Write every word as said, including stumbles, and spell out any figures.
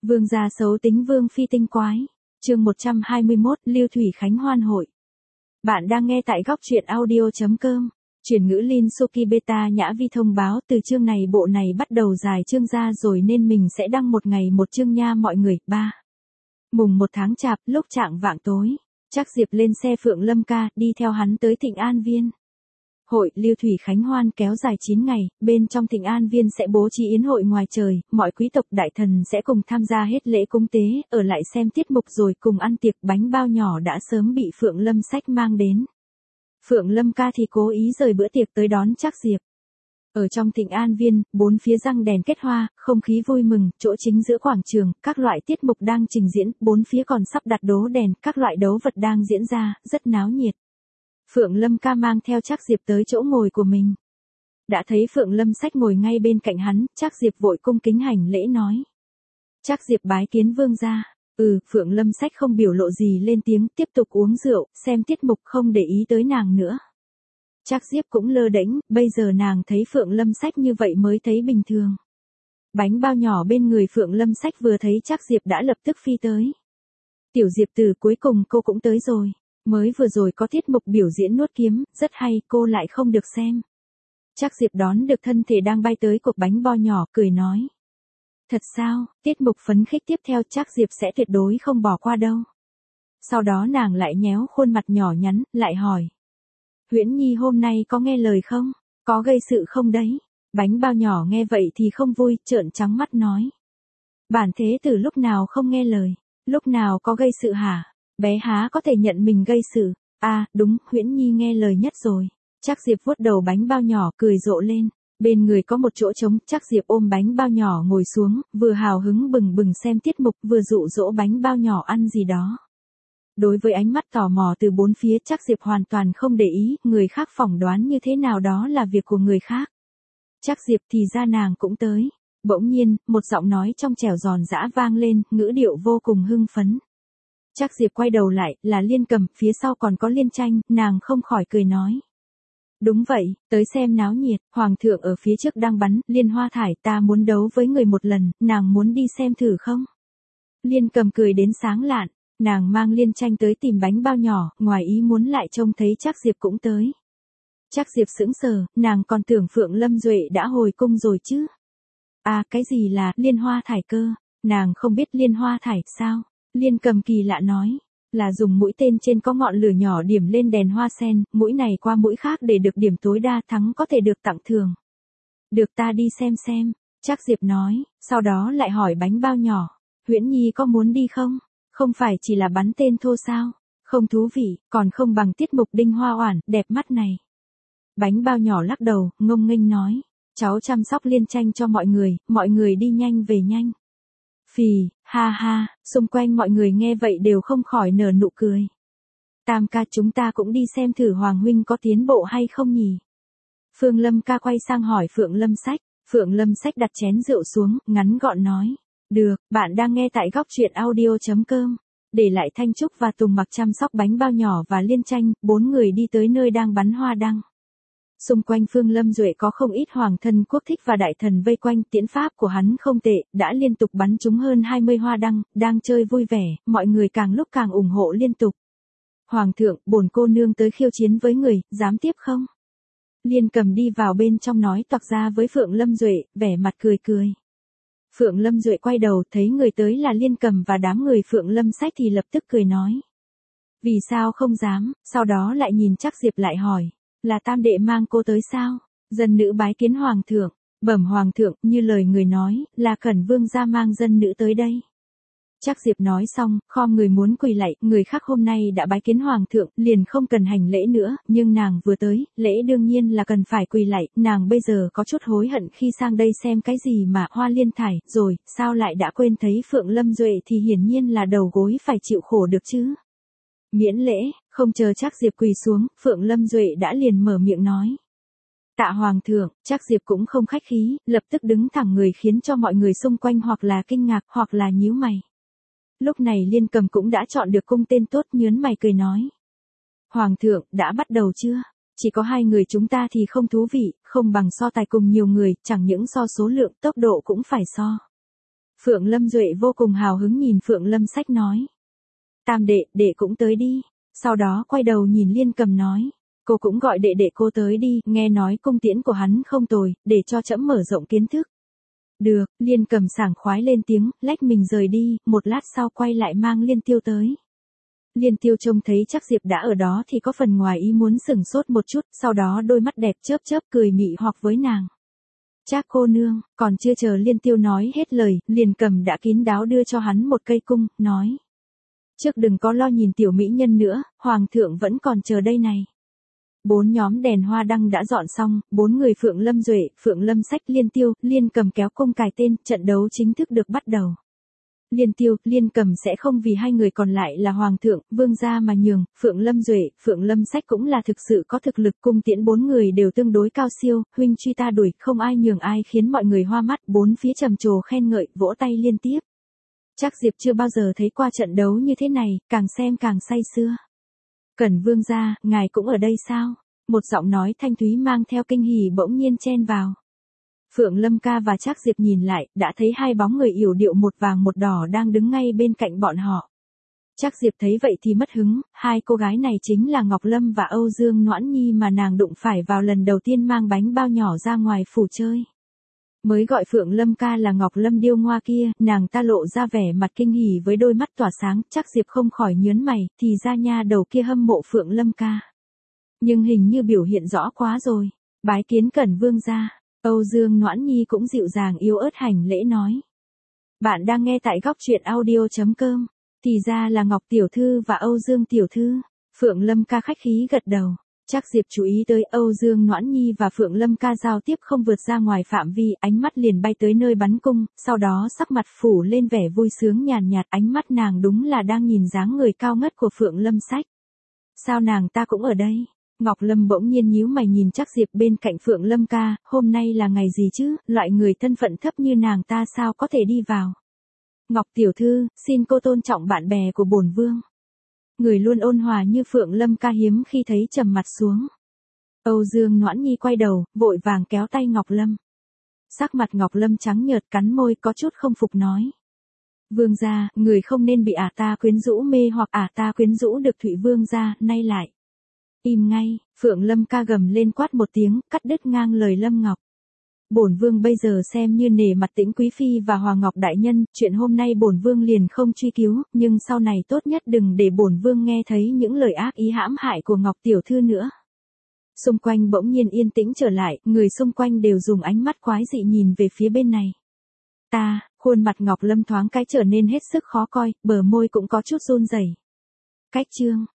Vương gia xấu tính vương phi tinh quái. Chương một trăm hai mươi mốt, Lưu Thủy Khánh hoan hội. Bạn đang nghe tại góc truyện audio chấm com. Chuyển ngữ Lin Suki Beta Nhã Vi thông báo từ chương này bộ này bắt đầu dài chương ra rồi nên mình sẽ đăng một ngày một chương nha mọi người. ba. Mùng một tháng chạp, lúc trạng vạng tối, Trác Diệp lên xe Phượng Lâm ca, đi theo hắn tới Thịnh An Viên. Hội Lưu Thủy Khánh hoan kéo dài chín ngày, bên trong Thịnh An Viên sẽ bố trí yến hội ngoài trời, mọi quý tộc đại thần sẽ cùng tham gia hết lễ cúng tế, ở lại xem tiết mục rồi cùng ăn tiệc. Bánh bao nhỏ đã sớm bị Phượng Lâm Sách mang đến. Phượng Lâm ca thì cố ý rời bữa tiệc tới đón Trác Diệp. Ở trong Thịnh An Viên, bốn phía răng đèn kết hoa, không khí vui mừng, chỗ chính giữa quảng trường, các loại tiết mục đang trình diễn, bốn phía còn sắp đặt đố đèn, các loại đấu vật đang diễn ra, rất náo nhiệt. Phượng Lâm ca mang theo Trác Diệp tới chỗ ngồi của mình. Đã thấy Phượng Lâm Sách ngồi ngay bên cạnh hắn, Trác Diệp vội cung kính hành lễ nói. Trác Diệp bái kiến vương gia. Ừ, Phượng Lâm Sách không biểu lộ gì lên tiếng, tiếp tục uống rượu, xem tiết mục không để ý tới nàng nữa. Trác Diệp cũng lơ đễnh, bây giờ nàng thấy Phượng Lâm Sách như vậy mới thấy bình thường. Bánh bao nhỏ bên người Phượng Lâm Sách vừa thấy Trác Diệp đã lập tức phi tới. Tiểu Diệp Tử, cuối cùng cô cũng tới rồi. Mới vừa rồi có tiết mục biểu diễn nuốt kiếm, rất hay, cô lại không được xem. Trác Diệp đón được thân thể đang bay tới cục bánh bao nhỏ, cười nói. Thật sao, tiết mục phấn khích tiếp theo Trác Diệp sẽ tuyệt đối không bỏ qua đâu. Sau đó nàng lại nhéo khuôn mặt nhỏ nhắn, lại hỏi. Huyễn Nhi hôm nay có nghe lời không? Có gây sự không đấy? Bánh bao nhỏ nghe vậy thì không vui, trợn trắng mắt nói. Bản thế tử lúc nào không nghe lời? Lúc nào có gây sự hả? Bé há có thể nhận mình gây sự. À, đúng, Huyễn Nhi nghe lời nhất rồi. Trác Diệp vuốt đầu bánh bao nhỏ, cười rộ lên. Bên người có một chỗ trống, Trác Diệp ôm bánh bao nhỏ ngồi xuống, vừa hào hứng bừng bừng xem tiết mục, vừa dụ dỗ bánh bao nhỏ ăn gì đó. Đối với ánh mắt tò mò từ bốn phía, Trác Diệp hoàn toàn không để ý, người khác phỏng đoán như thế nào đó là việc của người khác. Trác Diệp thì ra nàng cũng tới. Bỗng nhiên, một giọng nói trong trẻo giòn giã vang lên, ngữ điệu vô cùng hưng phấn. Trác Diệp quay đầu lại, là Liên Cầm, phía sau còn có Liên Tranh, nàng không khỏi cười nói. Đúng vậy, tới xem náo nhiệt, Hoàng thượng ở phía trước đang bắn, Liên Hoa Thải, ta muốn đấu với người một lần, nàng muốn đi xem thử không? Liên Cầm cười đến sáng lạn, nàng mang Liên Tranh tới tìm bánh bao nhỏ, ngoài ý muốn lại trông thấy Trác Diệp cũng tới. Trác Diệp sững sờ, nàng còn tưởng Phượng Lâm Duệ đã hồi cung rồi chứ. À, cái gì là Liên Hoa Thải cơ? Nàng không biết Liên Hoa Thải sao? Liên Cầm kỳ lạ nói, là dùng mũi tên trên có ngọn lửa nhỏ điểm lên đèn hoa sen, mũi này qua mũi khác để được điểm tối đa, thắng có thể được tặng thưởng. Được, ta đi xem xem, Trác Diệp nói, sau đó lại hỏi bánh bao nhỏ, Huyễn Nhi có muốn đi không? Không phải chỉ là bắn tên thô sao? Không thú vị, còn không bằng tiết mục Đinh Hoa Oản, đẹp mắt này. Bánh bao nhỏ lắc đầu, ngông nghênh nói, cháu chăm sóc Liên Tranh cho mọi người, mọi người đi nhanh về nhanh. Phì, ha ha, xung quanh mọi người nghe vậy đều không khỏi nở nụ cười. Tam ca, chúng ta cũng đi xem thử Hoàng huynh có tiến bộ hay không nhỉ? Phương Lâm ca quay sang hỏi Phượng Lâm Sách, Phượng Lâm Sách đặt chén rượu xuống, ngắn gọn nói. Được, bạn đang nghe tại góc truyện audio chấm com. Để lại Thanh Trúc và Tùng Mặc chăm sóc bánh bao nhỏ và Liên Tranh, bốn người đi tới nơi đang bắn hoa đăng. Xung quanh Phương Lâm Duệ có không ít hoàng thân quốc thích và đại thần vây quanh, tiễn pháp của hắn không tệ, đã liên tục bắn trúng hơn hai mươi hoa đăng, đang chơi vui vẻ, mọi người càng lúc càng ủng hộ liên tục. Hoàng thượng, bổn cô nương tới khiêu chiến với người, dám tiếp không? Liên Cầm đi vào bên trong nói toạc ra với Phượng Lâm Duệ, vẻ mặt cười cười. Phượng Lâm Duệ quay đầu thấy người tới là Liên Cầm và đám người Phượng Lâm Sách thì lập tức cười nói. Vì sao không dám, sau đó lại nhìn Trác Diệp lại hỏi. Là tam đệ mang cô tới sao? Dân nữ bái kiến Hoàng thượng. Bẩm Hoàng thượng, như lời người nói, là Cẩn Vương gia mang dân nữ tới đây. Trác Diệp nói xong, khom người muốn quỳ lạy, người khác hôm nay đã bái kiến Hoàng thượng, liền không cần hành lễ nữa, nhưng nàng vừa tới, lễ đương nhiên là cần phải quỳ lạy, nàng bây giờ có chút hối hận khi sang đây xem cái gì mà Hoa Liên Thải, rồi, sao lại đã quên thấy Phượng Lâm Duệ thì hiển nhiên là đầu gối phải chịu khổ được chứ. Miễn lễ, không chờ Trác Diệp quỳ xuống, Phượng Lâm Duệ đã liền mở miệng nói. Tạ Hoàng thượng, Trác Diệp cũng không khách khí, lập tức đứng thẳng người khiến cho mọi người xung quanh hoặc là kinh ngạc hoặc là nhíu mày. Lúc này Liên Cầm cũng đã chọn được cung tên tốt, nhớn mày cười nói. Hoàng thượng, đã bắt đầu chưa? Chỉ có hai người chúng ta thì không thú vị, không bằng so tài cùng nhiều người, chẳng những so số lượng, tốc độ cũng phải so. Phượng Lâm Duệ vô cùng hào hứng nhìn Phượng Lâm Sách nói. Tam đệ, đệ cũng tới đi. Sau đó quay đầu nhìn Liên Cầm nói. Cô cũng gọi đệ đệ cô tới đi, nghe nói cung tiễn của hắn không tồi, để cho trẫm mở rộng kiến thức. Được, Liên Cầm sảng khoái lên tiếng, lách mình rời đi, một lát sau quay lại mang Liên Tiêu tới. Liên Tiêu trông thấy chắc Diệp đã ở đó thì có phần ngoài ý muốn sửng sốt một chút, sau đó đôi mắt đẹp chớp chớp cười mị hoặc với nàng. Trác cô nương, còn chưa chờ Liên Tiêu nói hết lời, Liên Cầm đã kín đáo đưa cho hắn một cây cung, nói. Trước đừng có lo nhìn tiểu mỹ nhân nữa, hoàng thượng vẫn còn chờ đây này. Bốn nhóm đèn hoa đăng đã dọn xong, bốn người Phượng Lâm Duệ, Phượng Lâm Sách, Liên Tiêu, Liên Cầm kéo cung cài tên, trận đấu chính thức được bắt đầu. Liên Tiêu, Liên Cầm sẽ không vì hai người còn lại là hoàng thượng, vương gia mà nhường, Phượng Lâm Duệ, Phượng Lâm Sách cũng là thực sự có thực lực, cung tiễn bốn người đều tương đối cao siêu, huynh truy ta đuổi, không ai nhường ai khiến mọi người hoa mắt, bốn phía trầm trồ khen ngợi, vỗ tay liên tiếp. Chắc Diệp chưa bao giờ thấy qua trận đấu như thế này, càng xem càng say sưa. Cẩn vương gia, ngài cũng ở đây sao? Một giọng nói thanh thúy mang theo kinh hỉ bỗng nhiên chen vào. Phượng Lâm ca và Trác Diệp nhìn lại, đã thấy hai bóng người yểu điệu một vàng một đỏ đang đứng ngay bên cạnh bọn họ. Trác Diệp thấy vậy thì mất hứng, hai cô gái này chính là Ngọc Lâm và Âu Dương Noãn Nhi mà nàng đụng phải vào lần đầu tiên mang bánh bao nhỏ ra ngoài phủ chơi. Mới gọi Phượng Lâm ca là Ngọc Lâm điêu ngoa kia, nàng ta lộ ra vẻ mặt kinh hỉ với đôi mắt tỏa sáng, Trác Diệp không khỏi nhớn mày, thì ra nha đầu kia hâm mộ Phượng Lâm ca. Nhưng hình như biểu hiện rõ quá rồi, bái kiến Cẩn vương gia. Âu Dương Noãn Nhi cũng dịu dàng yếu ớt hành lễ nói. Bạn đang nghe tại góc truyện audio.com. Thì ra là Ngọc Tiểu Thư và Âu Dương Tiểu Thư. Phượng Lâm ca khách khí gật đầu. Trác Diệp chú ý tới Âu Dương Noãn Nhi và Phượng Lâm ca giao tiếp không vượt ra ngoài phạm vi, ánh mắt liền bay tới nơi bắn cung, sau đó sắc mặt phủ lên vẻ vui sướng nhàn nhạt, ánh mắt nàng đúng là đang nhìn dáng người cao ngất của Phượng Lâm Sách. Sao nàng ta cũng ở đây? Ngọc Lâm bỗng nhiên nhíu mày nhìn Trác Diệp bên cạnh Phượng Lâm ca, hôm nay là ngày gì chứ, loại người thân phận thấp như nàng ta sao có thể đi vào. Ngọc Tiểu Thư, xin cô tôn trọng bạn bè của bổn vương. Người luôn ôn hòa như Phượng Lâm ca hiếm khi thấy trầm mặt xuống. Âu Dương Noãn Nhi quay đầu, vội vàng kéo tay Ngọc Lâm. Sắc mặt Ngọc Lâm trắng nhợt cắn môi có chút không phục nói. Vương gia, người không nên bị ả ta quyến rũ mê hoặc ả ta quyến rũ được Thụy Vương gia, nay lại. Im ngay, Phượng Lâm ca gầm lên quát một tiếng, cắt đứt ngang lời Lâm Ngọc. Bổn vương bây giờ xem như nể mặt Tĩnh quý phi và Hoàng Ngọc đại nhân, chuyện hôm nay bổn vương liền không truy cứu, nhưng sau này tốt nhất đừng để bổn vương nghe thấy những lời ác ý hãm hại của Ngọc tiểu thư nữa. Xung quanh bỗng nhiên yên tĩnh trở lại, người xung quanh đều dùng ánh mắt quái dị nhìn về phía bên này. Ta, khuôn mặt Ngọc Lâm thoáng cái trở nên hết sức khó coi, bờ môi cũng có chút run rẩy. Cách chương